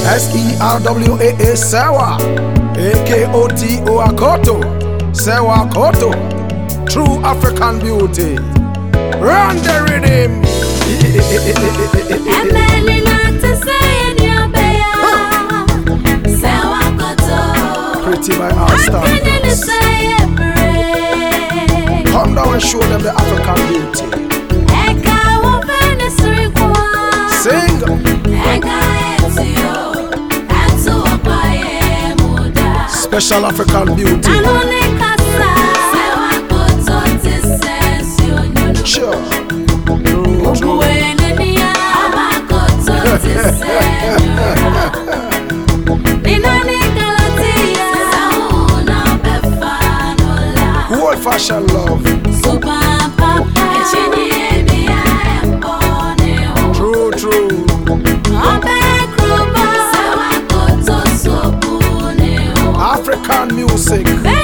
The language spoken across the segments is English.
SERWAA Sewa, AKOTO Akoto, Sewa Koto, true African beauty. Run the rhythm. Pretty by our standards. Come down and show them the African beauty. Sing. Special African beauty. Sure. Old fashioned love. True, true. African music.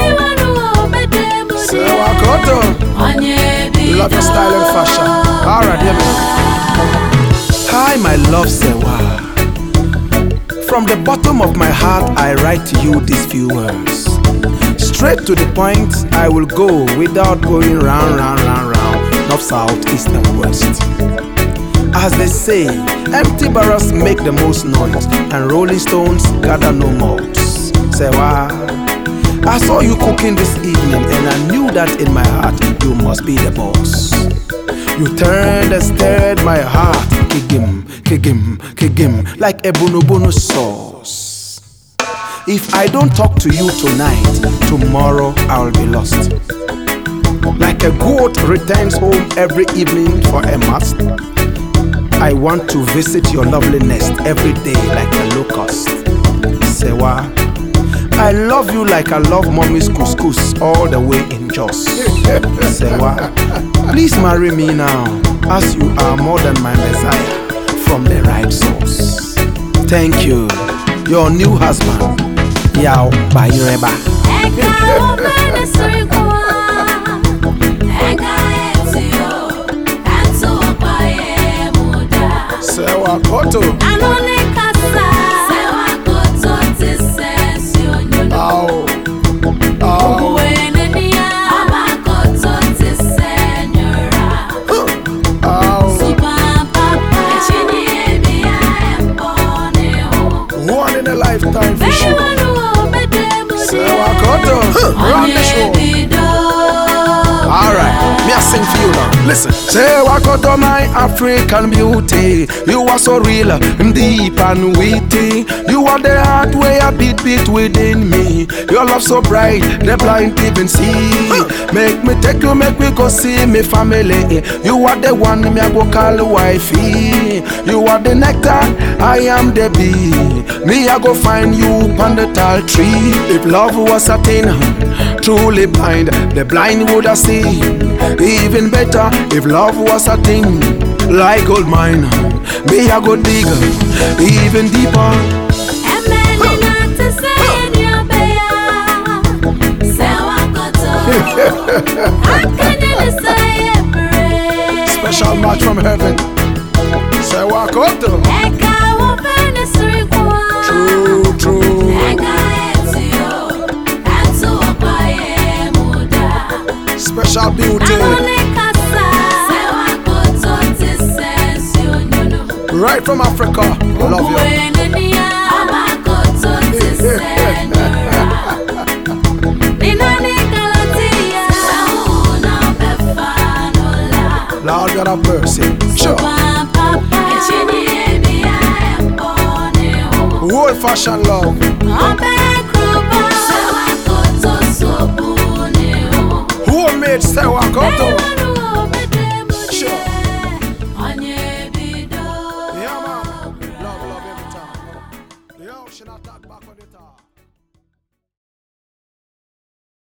Sewa Koto. Love your style and fashion. Alright, hear me. Hi, my love Sewa. From the bottom of my heart, I write to you these few words. Straight to the point, I will go without going round, north, south, east and west. As they say, empty barrels make the most noise, and rolling stones gather no moss. Sewa, I saw you cooking this evening, and I knew that in my heart you must be the boss. You turned and stirred my heart, kigim, like a bono sauce. If I don't talk to you tonight, tomorrow I'll be lost. Like a goat returns home every evening for a mast, I want to visit your lovely nest every day like a locust. Sewa, I love you like I love mommy's couscous all the way in Jos. Sewa, please marry me now, as you are more than my Messiah from the right source. Thank you, your new husband, Yao Bayureba. Sewa Koto. One in a lifetime for sure. Sewa Koto. Run the show. Alright, me I sing for you now. Listen. Sewa Koto, my African beauty. You are so real, deep and witty. You are the heart where I beat within me. Your love so bright, the blind even see. Make me take you, make me go see me family. You are the one me I go call wifey. You are the nectar, I am the bee. Me I go find you on the tall tree. If love was a thing, truly blind, the blind would have seen. Even better, if love was a thing, like gold mine, me I go dig even deeper. Special match from heaven. Sewa Koto. True, true. Special beauty. Right from Africa. Love you. Lord God have mercy. Sure. Old fashioned love. Who made Sewa Koto?